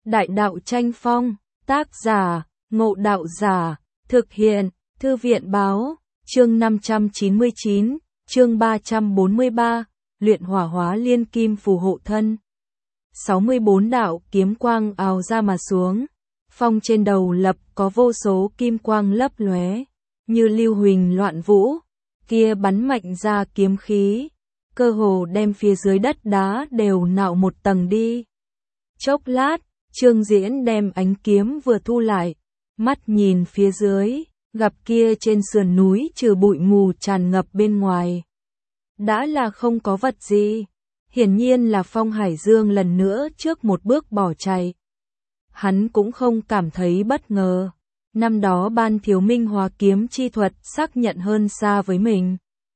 Đại đạo tranh phong, tác giả, Ngộ Đạo Giả, thực hiện, Thư viện báo, chương 599, chương 343, luyện hỏa hóa liên kim phù hộ thân. 64 đạo kiếm quang ào ra mà xuống, phong trên đầu lập có vô số kim quang lấp lóe, như lưu huỳnh loạn vũ, kia bắn mạnh ra kiếm khí, cơ hồ đem phía dưới đất đá đều nạo một tầng đi. Chốc lát, Trương Diễn đem ánh kiếm vừa thu lại, mắt nhìn phía dưới, gặp kia trên sườn núi trừ bụi mù tràn ngập bên ngoài. Đã là không có vật gì, hiển nhiên là Phong Hải Dương lần nữa trước một bước bỏ chạy. Hắn cũng không cảm thấy bất ngờ, năm đó Ban Thiếu Minh hóa kiếm chi thuật xác nhận hơn xa với mình.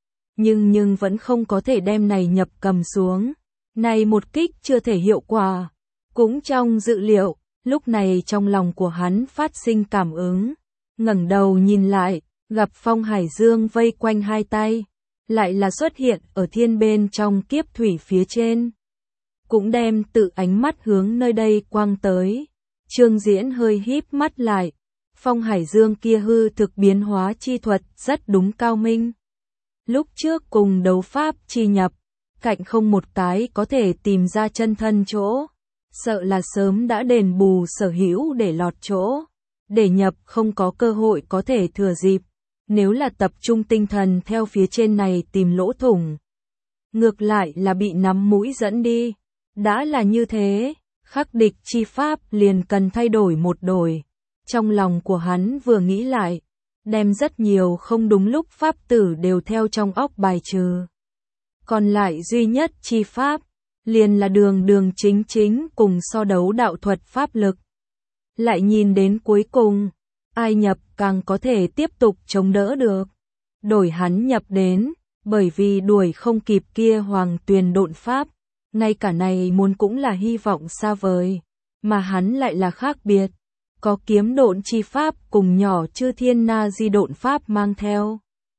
Nhưng vẫn không có thể đem này nhập cầm xuống, này một kích chưa thể hiệu quả. Cũng trong dự liệu, lúc này trong lòng của hắn phát sinh cảm ứng, ngẩng đầu nhìn lại, gặp Phong Hải Dương vây quanh hai tay, lại là xuất hiện ở thiên bên trong kiếp thủy phía trên. Cũng đem tự ánh mắt hướng nơi đây quang tới. Trương Diễn hơi híp mắt lại, Phong Hải Dương kia hư thực biến hóa chi thuật rất đúng cao minh. Lúc trước cùng đấu pháp chi nhập, cạnh không một cái có thể tìm ra chân thân chỗ. Sợ là sớm đã đền bù sở hữu để lọt chỗ, để nhập không có cơ hội có thể thừa dịp, nếu là tập trung tinh thần theo phía trên này tìm lỗ thủng. Ngược lại là bị nắm mũi dẫn đi, đã là như thế, khắc địch chi pháp liền cần thay đổi một đổi. Trong lòng của hắn vừa nghĩ lại, đem rất nhiều không đúng lúc pháp tử đều theo trong óc bài trừ. Còn lại duy nhất chi pháp, liền là đường chính cùng so đấu đạo thuật pháp lực. Lại nhìn đến cuối cùng, ai nhập càng có thể tiếp tục chống đỡ được. Đổi hắn nhập đến, bởi vì đuổi không kịp kia hoàng tuyền độn pháp, ngay cả này muốn cũng là hy vọng xa vời, mà hắn lại là khác biệt. Có kiếm độn chi pháp cùng nhỏ chư thiên na di độn pháp mang theo.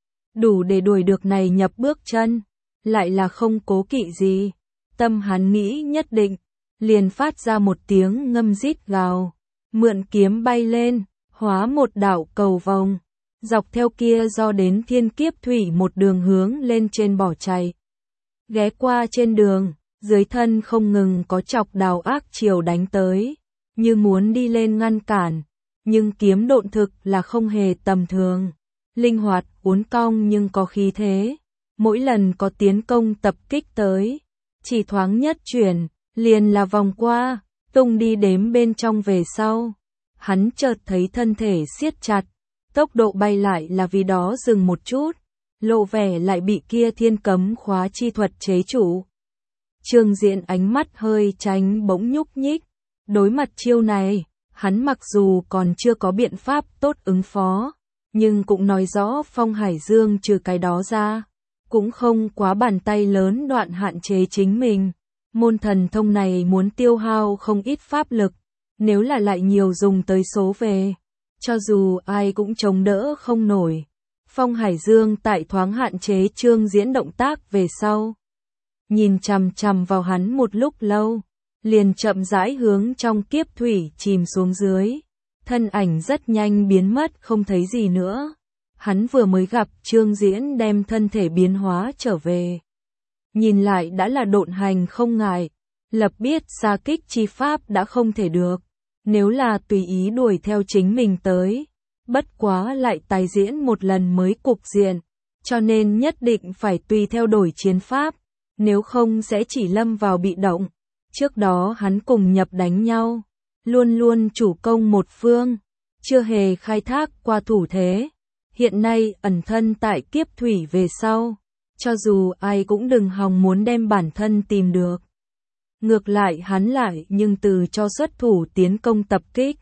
Đủ để đuổi được này nhập bước chân, lại là không cố kỵ gì. Tâm hắn nghĩ nhất định, liền phát ra một tiếng ngâm rít gào, mượn kiếm bay lên, hóa một đạo cầu vồng, dọc theo kia do đến thiên kiếp thủy một đường hướng lên trên bỏ chạy. Ghé qua trên đường, dưới thân không ngừng có chọc đào ác chiều đánh tới, như muốn đi lên ngăn cản, nhưng kiếm độn thực là không hề tầm thường, linh hoạt uốn cong nhưng có khí thế, mỗi lần có tiến công tập kích tới. Chỉ thoáng nhất chuyển, liền là vòng qua, tung đi đếm bên trong về sau. Hắn chợt thấy thân thể siết chặt, tốc độ bay lại là vì đó dừng một chút, lộ vẻ lại bị kia thiên cấm khóa chi thuật chế trụ. Trương Diễn ánh mắt hơi tránh bỗng nhúc nhích, đối mặt chiêu này, hắn mặc dù còn chưa có biện pháp tốt ứng phó, nhưng cũng nói rõ Phong Hải Dương trừ cái đó ra. Cũng không quá bàn tay lớn đoạn hạn chế chính mình. Môn thần thông này muốn tiêu hao không ít pháp lực, nếu là lại nhiều dùng tới số về, cho dù ai cũng chống đỡ không nổi. Phong Hải Dương tại thoáng hạn chế Trương Diễn động tác về sau. Nhìn chằm chằm vào hắn một lúc lâu, liền chậm rãi hướng trong kiếp thủy chìm xuống dưới. Thân ảnh rất nhanh biến mất không thấy gì nữa. Hắn vừa mới gặp Trương Diễn đem thân thể biến hóa trở về. Nhìn lại đã là độn hành không ngại, lập biết xa kích chi pháp đã không thể được. Nếu là tùy ý đuổi theo chính mình tới, bất quá lại tái diễn một lần mới cục diện, cho nên nhất định phải tùy theo đổi chiến pháp, nếu không sẽ chỉ lâm vào bị động. Trước đó hắn cùng nhập đánh nhau, luôn luôn chủ công một phương, chưa hề khai thác qua thủ thế. Hiện nay ẩn thân tại kiếp thủy về sau, cho dù ai cũng đừng hòng muốn đem bản thân tìm được. Ngược lại hắn lại nhưng từ cho xuất thủ tiến công tập kích.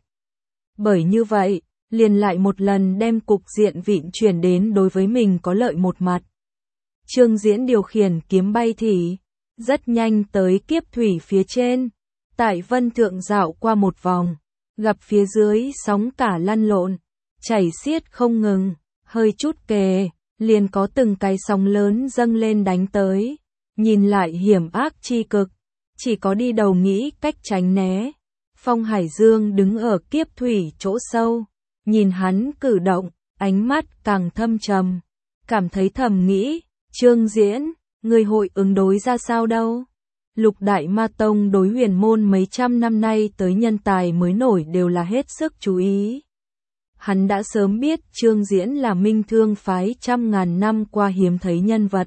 Bởi như vậy, liền lại một lần đem cục diện vịn chuyển đến đối với mình có lợi một mặt. Trương Diễn điều khiển kiếm bay thì, rất nhanh tới kiếp thủy phía trên, tại vân thượng dạo qua một vòng, gặp phía dưới sóng cả lăn lộn, chảy xiết không ngừng. Hơi chút kề, liền có từng cái sóng lớn dâng lên đánh tới, nhìn lại hiểm ác chi cực, chỉ có đi đầu nghĩ cách tránh né. Phong Hải Dương đứng ở kiếp thủy chỗ sâu, nhìn hắn cử động, ánh mắt càng thâm trầm, cảm thấy thầm nghĩ, Trương Diễn, người hội ứng đối ra sao đâu? Lục Đại Ma Tông đối huyền môn mấy trăm năm nay tới nhân tài mới nổi đều là hết sức chú ý. Hắn đã sớm biết Trương Diễn là Minh Thương phái trăm ngàn năm qua hiếm thấy nhân vật.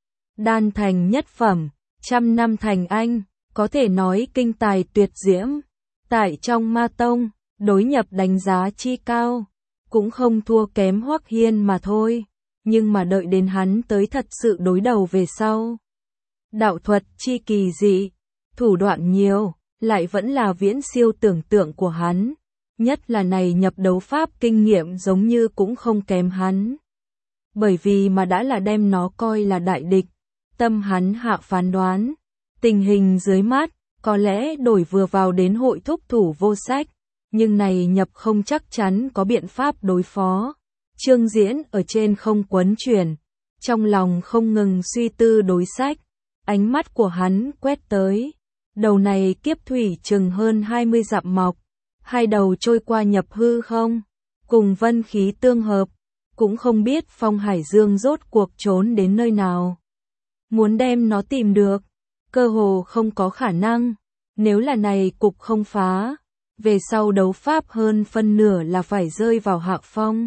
Đan thành nhất phẩm, trăm năm thành anh, có thể nói kinh tài tuyệt diễm. Tại trong Ma Tông, đối nhập đánh giá chi cao, cũng không thua kém Hoắc Hiên mà thôi. Nhưng mà đợi đến hắn tới thật sự đối đầu về sau. Đạo thuật chi kỳ dị, thủ đoạn nhiều, lại vẫn là viễn siêu tưởng tượng của hắn. Nhất là này nhập đấu pháp kinh nghiệm giống như cũng không kém hắn. Bởi vì mà đã là đem nó coi là đại địch, tâm hắn hạ phán đoán. Tình hình dưới mắt, có lẽ đổi vừa vào đến hội thúc thủ vô sách, nhưng này nhập không chắc chắn có biện pháp đối phó. Trương Diễn ở trên không quấn chuyển, trong lòng không ngừng suy tư đối sách, ánh mắt của hắn quét tới. Đầu này kiếp thủy chừng hơn 20 dặm mọc, hai đầu trôi qua nhập hư không, cùng vân khí tương hợp, cũng không biết Phong Hải Dương rốt cuộc trốn đến nơi nào. Muốn đem nó tìm được, cơ hồ không có khả năng, nếu là này cục không phá, về sau đấu pháp hơn phân nửa là phải rơi vào hạ phong.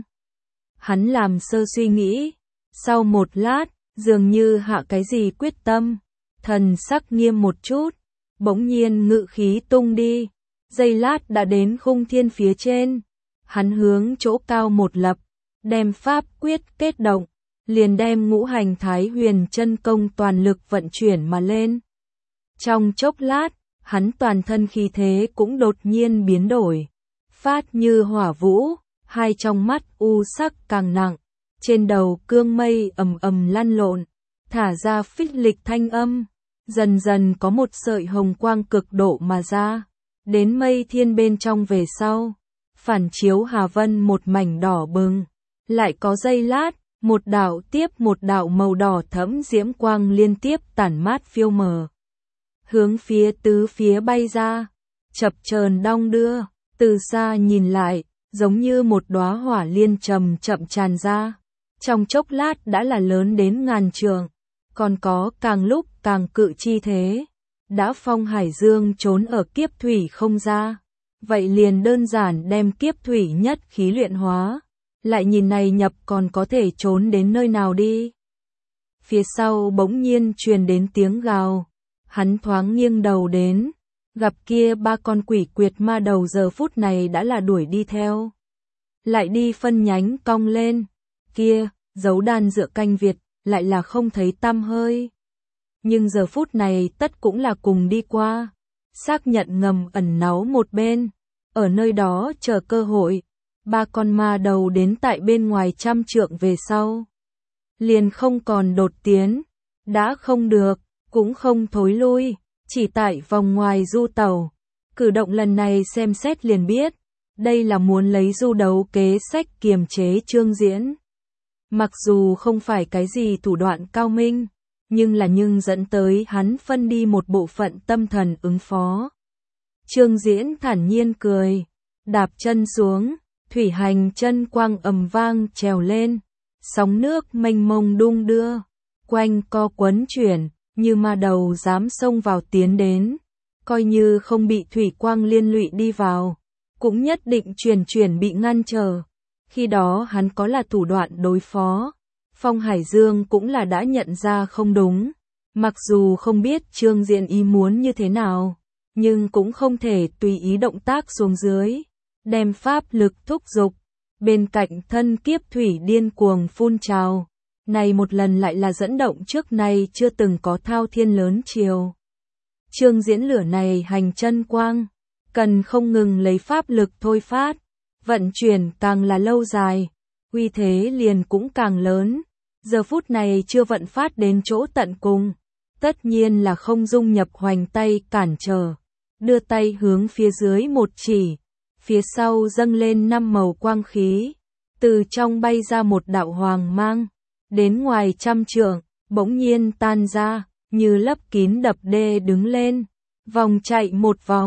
Hắn làm sơ suy nghĩ, sau một lát, dường như hạ cái gì quyết tâm, thần sắc nghiêm một chút, bỗng nhiên ngự khí tung đi, giây lát đã đến khung thiên phía trên, hắn hướng chỗ cao một lập, đem pháp quyết kết động, liền đem ngũ hành thái huyền chân công toàn lực vận chuyển mà lên. Trong chốc lát, hắn toàn thân khí thế cũng đột nhiên biến đổi, phát như hỏa vũ, hai trong mắt u sắc càng nặng, trên đầu cương mây ầm ầm lăn lộn, thả ra phích lịch thanh âm, dần dần có một sợi hồng quang cực độ mà ra, đến mây thiên bên trong về sau, phản chiếu hà vân một mảnh đỏ bừng, lại có giây lát, một đạo tiếp một đạo màu đỏ thẫm diễm quang liên tiếp tản mát phiêu mờ, hướng phía tứ phía bay ra, chập chờn đong đưa, từ xa nhìn lại, giống như một đóa hỏa liên chậm chậm tràn ra, trong chốc lát đã là lớn đến ngàn trượng, còn có càng lúc càng cự chi thế. Đã Phong Hải Dương trốn ở kiếp thủy không ra, vậy liền đơn giản đem kiếp thủy nhất khí luyện hóa, lại nhìn này nhập còn có thể trốn đến nơi nào đi. Phía sau bỗng nhiên truyền đến tiếng gào, hắn thoáng nghiêng đầu đến, gặp kia ba con quỷ quyệt ma đầu giờ phút này đã là đuổi đi theo. Lại đi phân nhánh cong lên, kia, dấu đan dựa canh Việt, lại là không thấy tăm hơi. Nhưng giờ phút này tất cũng là cùng đi qua, xác nhận ngầm ẩn náu một bên, ở nơi đó chờ cơ hội. Ba con ma đầu đến tại bên ngoài trăm trượng về sau, liền không còn đột tiến, đã không được, cũng không thối lui, chỉ tại vòng ngoài du tàu. Cử động lần này xem xét liền biết, đây là muốn lấy du đấu kế sách kiềm chế Trương Diễn. Mặc dù không phải cái gì thủ đoạn cao minh, nhưng dẫn tới hắn phân đi một bộ phận tâm thần ứng phó. Trương Diễn thản nhiên cười, đạp chân xuống, thủy hành chân quang ầm vang trèo lên, sóng nước mênh mông đung đưa, quanh co quấn chuyển, như ma đầu dám xông vào tiến đến, coi như không bị thủy quang liên lụy đi vào, cũng nhất định chuyển bị ngăn trở. Khi đó hắn có là thủ đoạn đối phó, Phong Hải Dương cũng là đã nhận ra không đúng, mặc dù không biết Trương Diễn ý muốn như thế nào, nhưng cũng không thể tùy ý động tác xuống dưới, đem pháp lực thúc giục, bên cạnh thân kiếp thủy điên cuồng phun trào, này một lần lại là dẫn động trước nay chưa từng có thao thiên lớn chiều. Trương Diễn lửa này hành chân quang, cần không ngừng lấy pháp lực thôi phát, vận chuyển càng là lâu dài, uy thế liền cũng càng lớn. Giờ phút này chưa vận phát đến chỗ tận cùng, tất nhiên là không dung nhập hoành tay cản trở, đưa tay hướng phía dưới một chỉ, phía sau dâng lên 5 màu quang khí, từ trong bay ra một đạo hoàng mang, đến ngoài trăm trượng, bỗng nhiên tan ra, như lấp kín đập đê đứng lên, vòng chạy một vòng,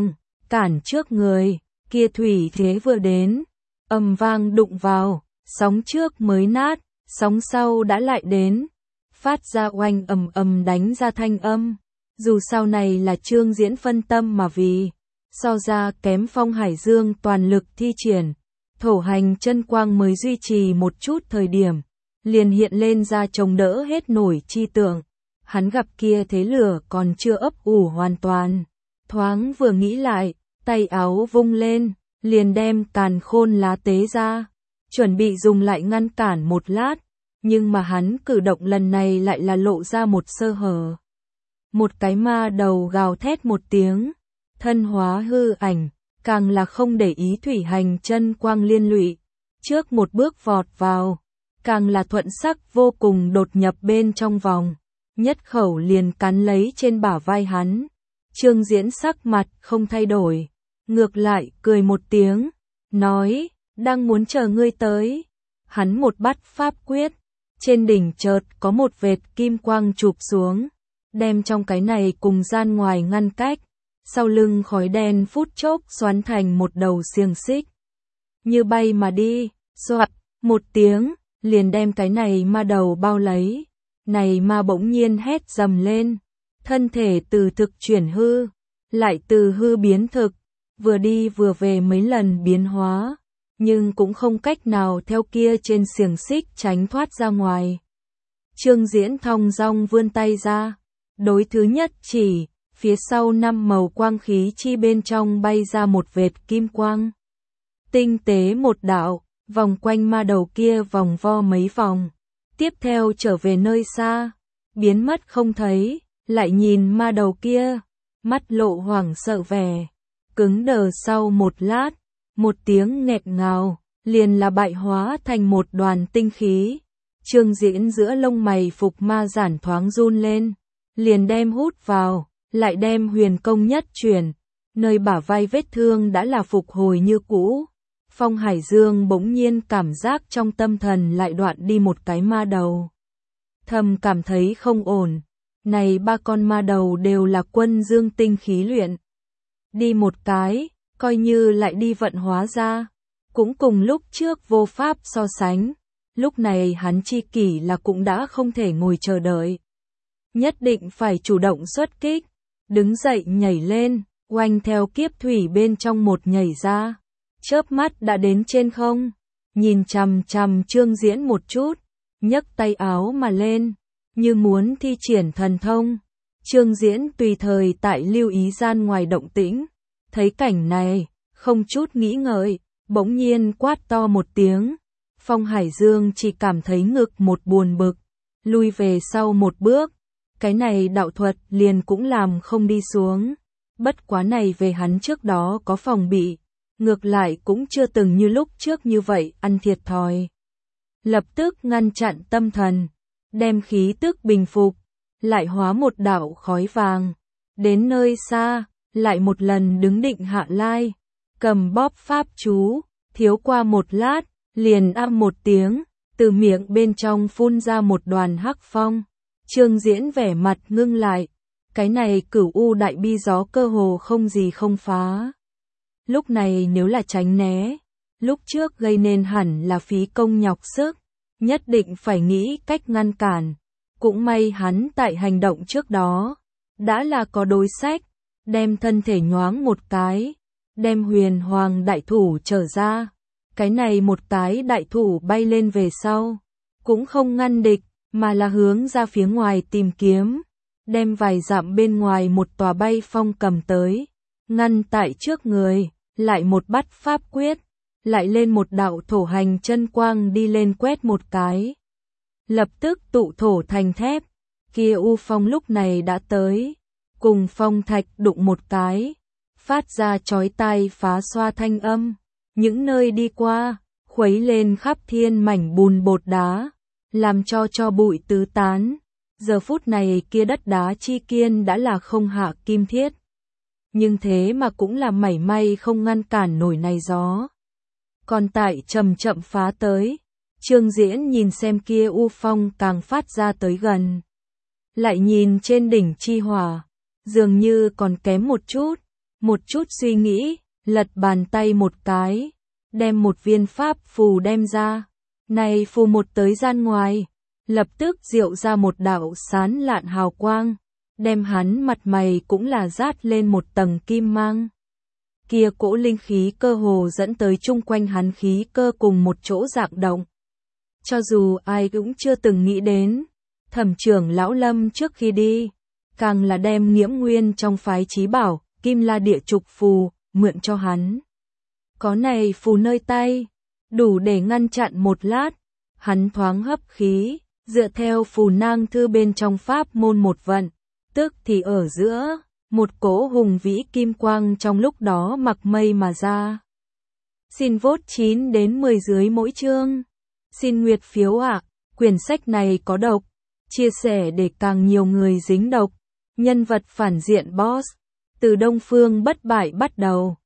cản trước người, kia thủy thế vừa đến, ầm vang đụng vào, sóng trước mới nát, sóng sau đã lại đến, phát ra oanh ầm ầm đánh ra thanh âm. Dù sau này là Trương Diễn phân tâm mà vì so ra kém Phong Hải Dương toàn lực thi triển, thổ hành chân quang mới duy trì một chút thời điểm, liền hiện lên ra chống đỡ hết nổi chi tượng. Hắn gặp kia thế lửa còn chưa ấp ủ hoàn toàn, thoáng vừa nghĩ lại, tay áo vung lên, liền đem càn khôn lá tế ra, chuẩn bị dùng lại ngăn cản một lát, nhưng mà hắn cử động lần này lại là lộ ra một sơ hở. Một cái ma đầu gào thét một tiếng, thân hóa hư ảnh, càng là không để ý thủy hành chân quang liên lụy, trước một bước vọt vào, càng là thuận sắc vô cùng đột nhập bên trong vòng, nhất khẩu liền cắn lấy trên bả vai hắn. Trương Diễn sắc mặt không thay đổi, ngược lại cười một tiếng, nói, đang muốn chờ ngươi tới. Hắn một bắt pháp quyết, trên đỉnh chợt có một vệt kim quang chụp xuống, đem trong cái này cùng gian ngoài ngăn cách, sau lưng khói đen phút chốc xoắn thành một đầu xiềng xích. Như bay mà đi, xoạt, một tiếng, liền đem cái này ma đầu bao lấy, này ma bỗng nhiên hét dầm lên, thân thể từ thực chuyển hư, lại từ hư biến thực, vừa đi vừa về mấy lần biến hóa, nhưng cũng không cách nào theo kia trên xiềng xích tránh thoát ra ngoài. Trương Diễn thong dong vươn tay ra, đối thứ nhất chỉ, phía sau 5 màu quang khí chi bên trong bay ra một vệt kim quang. Tinh tế một đạo, vòng quanh ma đầu kia vòng vo mấy vòng, tiếp theo trở về nơi xa, biến mất không thấy, lại nhìn ma đầu kia, mắt lộ hoảng sợ vẻ, cứng đờ sau một lát, một tiếng nghẹt ngào, liền là bại hóa thành một đoàn tinh khí. Trương Diễn giữa lông mày phục ma giản thoáng run lên, liền đem hút vào, lại đem huyền công nhất chuyển, nơi bả vai vết thương đã là phục hồi như cũ. Phong Hải Dương bỗng nhiên cảm giác trong tâm thần lại đoạn đi một cái ma đầu. Thầm cảm thấy không ổn, này 3 con ma đầu đều là quân dương tinh khí luyện. Đi một cái, coi như lại đi vận hóa ra, cũng cùng lúc trước vô pháp so sánh, lúc này hắn chi kỷ là cũng đã không thể ngồi chờ đợi. Nhất định phải chủ động xuất kích, đứng dậy nhảy lên, oanh theo kiếp thủy bên trong một nhảy ra, chớp mắt đã đến trên không, nhìn chằm chằm Trương Diễn một chút, nhấc tay áo mà lên, như muốn thi triển thần thông. Trương Diễn tùy thời tại lưu ý gian ngoài động tĩnh, thấy cảnh này, không chút nghĩ ngợi, bỗng nhiên quát to một tiếng. Phong Hải Dương chỉ cảm thấy ngực một buồn bực, lui về sau một bước, cái này đạo thuật liền cũng làm không đi xuống. Bất quá này về hắn trước đó có phòng bị, ngược lại cũng chưa từng như lúc trước như vậy ăn thiệt thòi. Lập tức ngăn chặn tâm thần, đem khí tức bình phục, lại hóa một đạo khói vàng. Đến nơi xa, lại một lần đứng định hạ lai, cầm bóp pháp chú, thiếu qua một lát, liền âm một tiếng, từ miệng bên trong phun ra một đoàn hắc phong. Trương Diễn vẻ mặt ngưng lại, cái này Cửu U đại bi gió cơ hồ không gì không phá. Lúc này nếu là tránh né, lúc trước gây nên hẳn là phí công nhọc sức, nhất định phải nghĩ cách ngăn cản. Cũng may hắn tại hành động trước đó, đã là có đối sách, đem thân thể nhoáng một cái, đem huyền hoàng đại thủ trở ra. Cái này một cái đại thủ bay lên về sau, cũng không ngăn địch, mà là hướng ra phía ngoài tìm kiếm, đem vài dặm bên ngoài một tòa bay phong cầm tới, ngăn tại trước người, lại một bắt pháp quyết, lại lên một đạo thổ hành chân quang đi lên quét một cái. Lập tức tụ thổ thành thép, kia u phong lúc này đã tới, cùng phong thạch đụng một cái, phát ra chói tai phá xoa thanh âm, những nơi đi qua, khuấy lên khắp thiên mảnh bùn bột đá, làm cho bụi tứ tán. Giờ phút này kia đất đá chi kiên đã là không hạ kim thiết, nhưng thế mà cũng là mảy may không ngăn cản nổi này gió. Còn tại chậm chậm phá tới, Trương Diễn nhìn xem kia u phong càng phát ra tới gần, lại nhìn trên đỉnh chi hỏa, dường như còn kém một chút, một chút suy nghĩ, lật bàn tay một cái, đem một viên pháp phù đem ra. Này phù một tới gian ngoài, lập tức diệu ra một đạo sán lạn hào quang, đem hắn mặt mày cũng là dát lên một tầng kim mang. Kia cỗ linh khí cơ hồ dẫn tới chung quanh hắn khí cơ cùng một chỗ dạng động. Cho dù ai cũng chưa từng nghĩ đến, Thẩm trưởng lão Lâm trước khi đi, càng là đem Nghiễm Nguyên trong phái chí bảo, Kim La Địa Trục phù, mượn cho hắn. Có này phù nơi tay, đủ để ngăn chặn một lát, hắn thoáng hấp khí, dựa theo phù nang thư bên trong pháp môn một vận, tức thì ở giữa, một cỗ hùng vĩ kim quang trong lúc đó mặc mây mà ra. Xin vote 9 đến 10 dưới mỗi chương. Xin nguyệt phiếu ạ, quyển sách này có độc, chia sẻ để càng nhiều người dính độc. Nhân vật phản diện boss, từ Đông Phương bất bại bắt đầu.